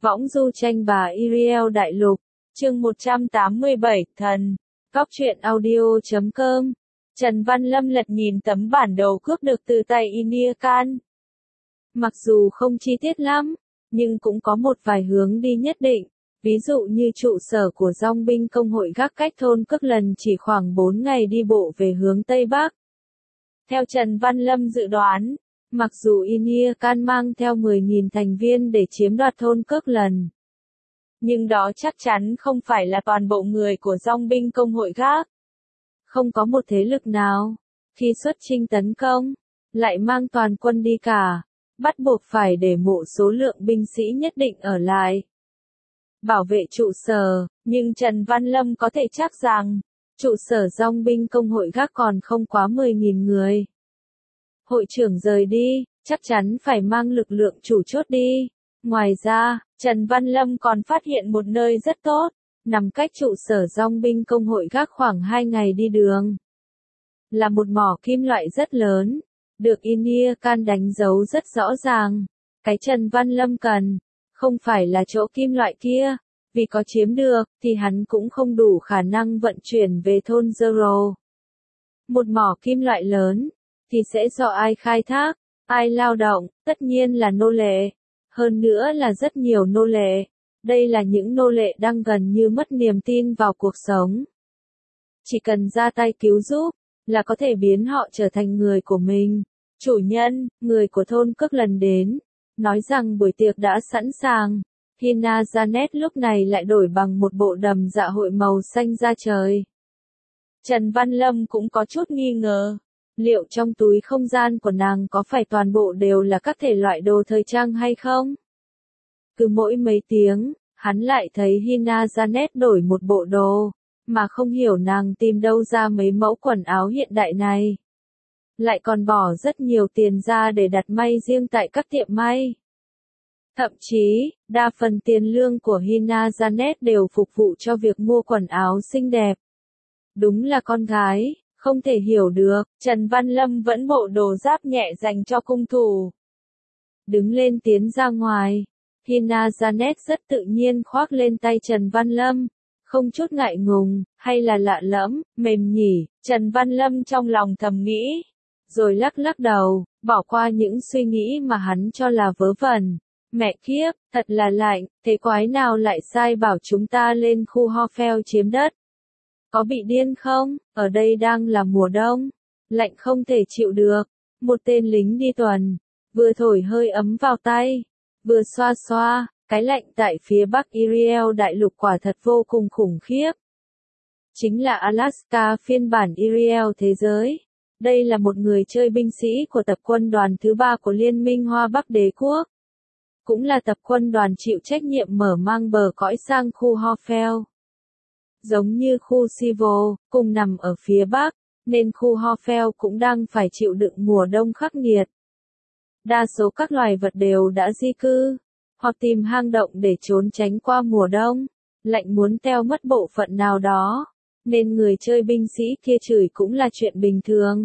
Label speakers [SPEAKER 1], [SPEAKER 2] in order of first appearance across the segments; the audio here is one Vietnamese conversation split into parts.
[SPEAKER 1] Võng du tranh bà Iriel Đại Lục, chương 187, Thần, Góc truyện audio.com. Trần Văn Lâm lật nhìn tấm bản đồ cướp được từ tay Ymir Khan. Mặc dù không chi tiết lắm, nhưng cũng có một vài hướng đi nhất định, ví dụ như trụ sở của dòng binh công hội gác cách thôn Cước Lần chỉ khoảng 4 ngày đi bộ về hướng Tây Bắc. Theo Trần Văn Lâm dự đoán, mặc dù Ymir Khan mang theo 10.000 thành viên để chiếm đoạt thôn Cước Lần, nhưng đó chắc chắn không phải là toàn bộ người của dòng binh công hội gác. Không có một thế lực nào, khi xuất chinh tấn công, lại mang toàn quân đi cả, bắt buộc phải để một số lượng binh sĩ nhất định ở lại bảo vệ trụ sở, nhưng Trần Văn Lâm có thể chắc rằng, trụ sở dòng binh công hội gác còn không quá 10.000 người. Hội trưởng rời đi, chắc chắn phải mang lực lượng chủ chốt đi. Ngoài ra, Trần Văn Lâm còn phát hiện một nơi rất tốt, nằm cách trụ sở dòng binh công hội gác khoảng 2 ngày đi đường. Là một mỏ kim loại rất lớn, được Ymir Khan đánh dấu rất rõ ràng. Cái Trần Văn Lâm cần, không phải là chỗ kim loại kia, vì có chiếm được, thì hắn cũng không đủ khả năng vận chuyển về thôn Zero. Một mỏ kim loại lớn, thì sẽ do ai khai thác, ai lao động, tất nhiên là nô lệ. Hơn nữa là rất nhiều nô lệ. Đây là những nô lệ đang gần như mất niềm tin vào cuộc sống. Chỉ cần ra tay cứu giúp, là có thể biến họ trở thành người của mình. Chủ nhân, người của thôn Cước Lần đến, nói rằng buổi tiệc đã sẵn sàng. Hina Janet lúc này lại đổi bằng một bộ đầm dạ hội màu xanh da trời. Trần Văn Lâm cũng có chút nghi ngờ. Liệu trong túi không gian của nàng có phải toàn bộ đều là các thể loại đồ thời trang hay không? Cứ mỗi mấy tiếng, hắn lại thấy Hina Janet đổi một bộ đồ, mà không hiểu nàng tìm đâu ra mấy mẫu quần áo hiện đại này. Lại còn bỏ rất nhiều tiền ra để đặt may riêng tại các tiệm may. Thậm chí, đa phần tiền lương của Hina Janet đều phục vụ cho việc mua quần áo xinh đẹp. Đúng là con gái. Không thể hiểu được, Trần Văn Lâm vẫn bộ đồ giáp nhẹ dành cho cung thủ. Đứng lên tiến ra ngoài, Hina Janet rất tự nhiên khoác lên tay Trần Văn Lâm, không chút ngại ngùng, hay là lạ lẫm, mềm nhỉ, Trần Văn Lâm trong lòng thầm nghĩ, rồi lắc lắc đầu, bỏ qua những suy nghĩ mà hắn cho là vớ vẩn. Mẹ kiếp, thật là lạnh, thế quái nào lại sai bảo chúng ta lên khu Hoffel chiếm đất? Có bị điên không? Ở đây đang là mùa đông. Lạnh không thể chịu được. Một tên lính đi tuần. Vừa thổi hơi ấm vào tay. Vừa xoa xoa. Cái lạnh tại phía bắc Iriel Đại Lục quả thật vô cùng khủng khiếp. Chính là Alaska phiên bản Iriel thế giới. Đây là một người chơi binh sĩ của tập quân đoàn thứ 3 của Liên minh Hoa Bắc Đế quốc. Cũng là tập quân đoàn chịu trách nhiệm mở mang bờ cõi sang khu Hoffel. Giống như khu Sivo, cùng nằm ở phía bắc, nên khu Hoffel cũng đang phải chịu đựng mùa đông khắc nghiệt. Đa số các loài vật đều đã di cư, hoặc tìm hang động để trốn tránh qua mùa đông, lạnh muốn teo mất bộ phận nào đó, nên người chơi binh sĩ kia chửi cũng là chuyện bình thường.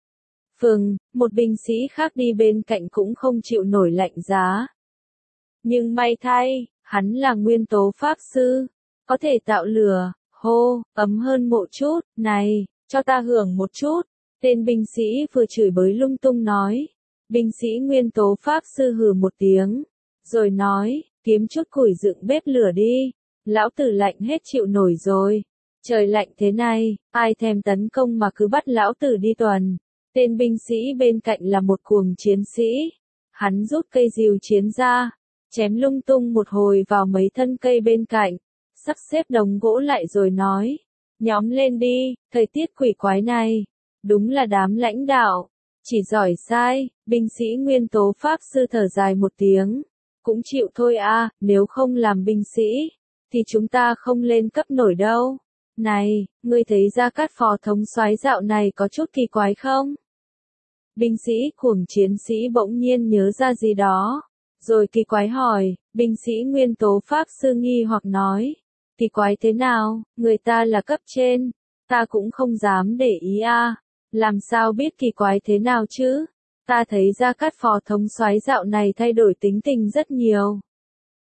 [SPEAKER 1] Phừng, một binh sĩ khác đi bên cạnh cũng không chịu nổi lạnh giá. Nhưng may thay, hắn là nguyên tố pháp sư, có thể tạo lửa. Hô, ấm hơn một chút, này, cho ta hưởng một chút. Tên binh sĩ vừa chửi bới lung tung nói. Binh sĩ nguyên tố pháp sư hừ một tiếng, rồi nói, kiếm chút củi dựng bếp lửa đi. Lão tử lạnh hết chịu nổi rồi. Trời lạnh thế này, ai thèm tấn công mà cứ bắt lão tử đi tuần. Tên binh sĩ bên cạnh là một cuồng chiến sĩ. Hắn rút cây rìu chiến ra, chém lung tung một hồi vào mấy thân cây bên cạnh. Sắp xếp đống gỗ lại rồi nói, nhóm lên đi, thời tiết quỷ quái này, đúng là đám lãnh đạo, chỉ giỏi sai. Binh sĩ nguyên tố pháp sư thở dài một tiếng, cũng chịu thôi a, nếu không làm binh sĩ, thì chúng ta không lên cấp nổi đâu. Này, ngươi thấy Gia Cát phó thống soái dạo này có chút kỳ quái không? Binh sĩ cuồng chiến sĩ bỗng nhiên nhớ ra gì đó, rồi kỳ quái hỏi. Binh sĩ nguyên tố pháp sư nghi hoặc nói. Kỳ quái thế nào, người ta là cấp trên, ta cũng không dám để ý a. Làm sao biết kỳ quái thế nào chứ? Ta thấy Gia Cát phó thống soái dạo này thay đổi tính tình rất nhiều.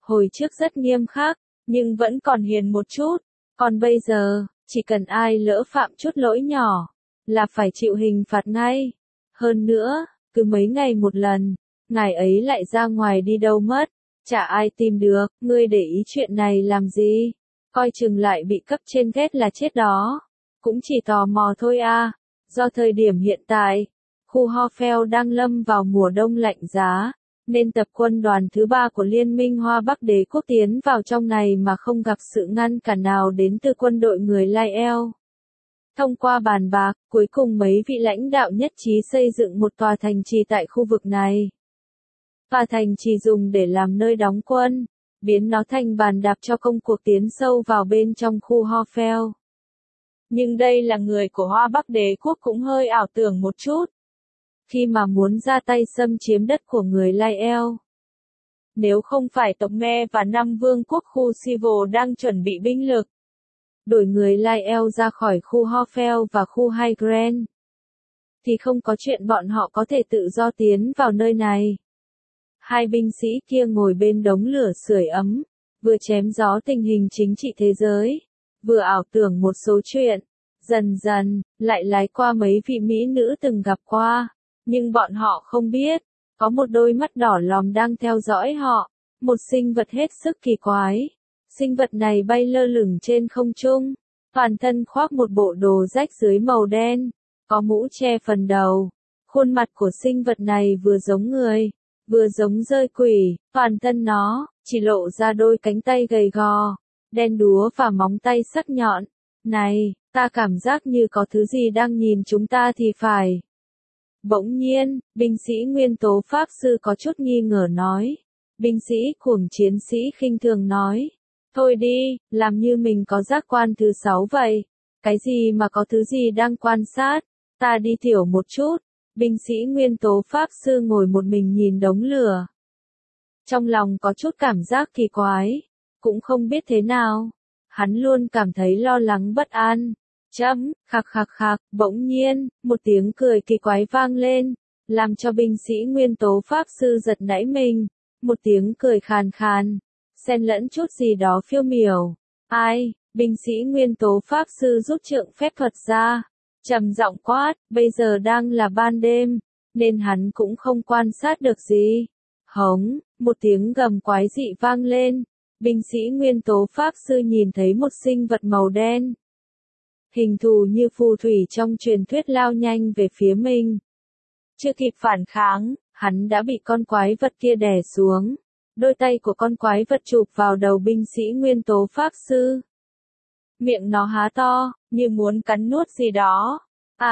[SPEAKER 1] Hồi trước rất nghiêm khắc, nhưng vẫn còn hiền một chút. Còn bây giờ, chỉ cần ai lỡ phạm chút lỗi nhỏ, là phải chịu hình phạt ngay. Hơn nữa, cứ mấy ngày một lần, ngài ấy lại ra ngoài đi đâu mất. Chả ai tìm được, ngươi để ý chuyện này làm gì? Coi chừng lại bị cấp trên ghét là chết đó. Cũng chỉ tò mò thôi à. Do thời điểm hiện tại, khu Ho-Pheo đang lâm vào mùa đông lạnh giá, nên tập quân đoàn thứ 3 của Liên minh Hoa Bắc Đế quốc tiến vào trong này mà không gặp sự ngăn cản nào đến từ quân đội người Lai Eo. Thông qua bàn bạc, cuối cùng mấy vị lãnh đạo nhất trí xây dựng một tòa thành trì tại khu vực này. Tòa thành trì dùng để làm nơi đóng quân, biến nó thành bàn đạp cho công cuộc tiến sâu vào bên trong khu Ho-Pheo. Nhưng đây là người của Hoa Bắc Đế quốc cũng hơi ảo tưởng một chút. Khi mà muốn ra tay xâm chiếm đất của người Lai Eo. Nếu không phải tộc Me và 5 vương quốc khu Sivo đang chuẩn bị binh lực, đuổi người Lai Eo ra khỏi khu Ho-Pheo và khu Highgren, thì không có chuyện bọn họ có thể tự do tiến vào nơi này. Hai binh sĩ kia ngồi bên đống lửa sưởi ấm, vừa chém gió tình hình chính trị thế giới, vừa ảo tưởng một số chuyện, dần dần, lại lái qua mấy vị mỹ nữ từng gặp qua, nhưng bọn họ không biết, có một đôi mắt đỏ lòm đang theo dõi họ, một sinh vật hết sức kỳ quái. Sinh vật này bay lơ lửng trên không trung, toàn thân khoác một bộ đồ rách dưới màu đen, có mũ che phần đầu. Khuôn mặt của sinh vật này vừa giống người, vừa giống dơi quỷ, toàn thân nó chỉ lộ ra đôi cánh tay gầy gò, đen đúa và móng tay sắc nhọn. Này, ta cảm giác như có thứ gì đang nhìn chúng ta thì phải. Bỗng nhiên, binh sĩ nguyên tố pháp sư có chút nghi ngờ nói. Binh sĩ cuồng chiến sĩ khinh thường nói. Thôi đi, làm như mình có giác quan thứ 6 vậy. Cái gì mà có thứ gì đang quan sát, ta đi tiểu một chút. Binh sĩ nguyên tố pháp sư ngồi một mình nhìn đống lửa. Trong lòng có chút cảm giác kỳ quái, cũng không biết thế nào. Hắn luôn cảm thấy lo lắng bất an. Khạc khạc khạc, bỗng nhiên, một tiếng cười kỳ quái vang lên, làm cho binh sĩ nguyên tố pháp sư giật nảy mình. Một tiếng cười khàn khàn, xen lẫn chút gì đó phiêu miểu. Ai? Binh sĩ nguyên tố pháp sư rút trượng phép thuật ra, trầm giọng quát, bây giờ đang là ban đêm, nên hắn cũng không quan sát được gì. Hống, một tiếng gầm quái dị vang lên, binh sĩ nguyên tố pháp sư nhìn thấy một sinh vật màu đen. Hình thù như phù thủy trong truyền thuyết lao nhanh về phía mình. Chưa kịp phản kháng, hắn đã bị con quái vật kia đè xuống. Đôi tay của con quái vật chụp vào đầu binh sĩ nguyên tố pháp sư. Miệng nó há to, như muốn cắn nuốt gì đó.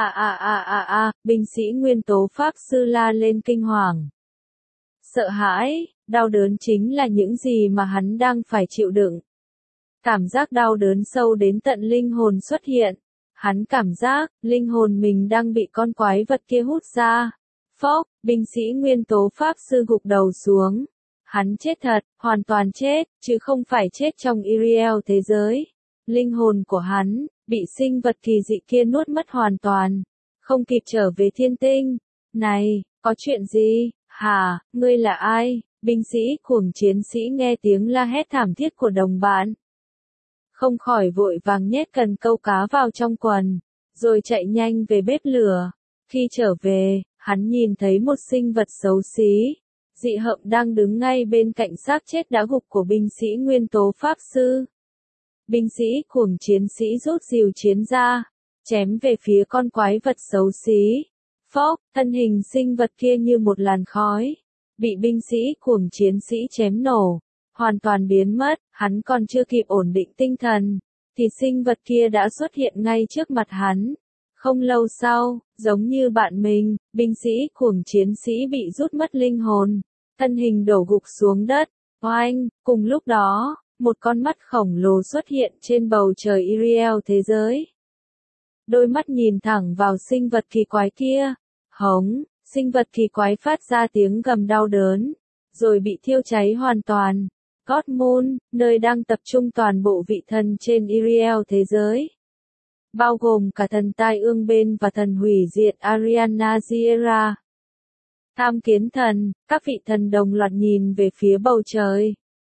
[SPEAKER 1] Binh sĩ nguyên tố pháp sư la lên kinh hoàng. Sợ hãi, đau đớn chính là những gì mà hắn đang phải chịu đựng. Cảm giác đau đớn sâu đến tận linh hồn xuất hiện. Hắn cảm giác, linh hồn mình đang bị con quái vật kia hút ra. Phốc, binh sĩ nguyên tố pháp sư gục đầu xuống. Hắn chết thật, hoàn toàn chết, chứ không phải chết trong Iriel thế giới. Linh hồn của hắn, bị sinh vật kỳ dị kia nuốt mất hoàn toàn. Không kịp trở về thiên tinh. Này, có chuyện gì? Hả, ngươi là ai? Binh sĩ cuồng chiến sĩ nghe tiếng la hét thảm thiết của đồng bạn. Không khỏi vội vàng nhét cần câu cá vào trong quần, rồi chạy nhanh về bếp lửa. Khi trở về, hắn nhìn thấy một sinh vật xấu xí, dị hợm đang đứng ngay bên cạnh xác chết đã gục của binh sĩ nguyên tố pháp sư. Binh sĩ cuồng chiến sĩ rút rìu chiến ra, chém về phía con quái vật xấu xí. Phốc, thân hình sinh vật kia như một làn khói, bị binh sĩ cuồng chiến sĩ chém nổ, hoàn toàn biến mất. Hắn còn chưa kịp ổn định tinh thần, thì sinh vật kia đã xuất hiện ngay trước mặt hắn. Không lâu sau, giống như bạn mình, binh sĩ cuồng chiến sĩ bị rút mất linh hồn, thân hình đổ gục xuống đất. Oanh, cùng lúc đó, một con mắt khổng lồ xuất hiện trên bầu trời Iriel thế giới. Đôi mắt nhìn thẳng vào sinh vật kỳ quái kia. Hống, sinh vật kỳ quái phát ra tiếng gầm đau đớn, rồi bị thiêu cháy hoàn toàn. God Moon, nơi đang tập trung toàn bộ vị thần trên Iriel thế giới, bao gồm cả thần tai ương bên và thần hủy diệt Ariana Ziera. Tham kiến thần, các vị thần đồng loạt nhìn về phía bầu trời.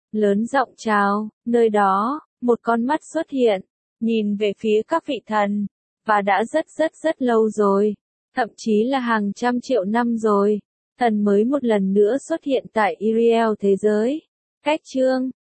[SPEAKER 1] lớn giọng chào, nơi đó, một con mắt xuất hiện, nhìn về phía các vị thần, và đã rất lâu rồi, thậm chí là hàng trăm triệu năm rồi, thần mới một lần nữa xuất hiện tại Iriel thế giới. Cách chương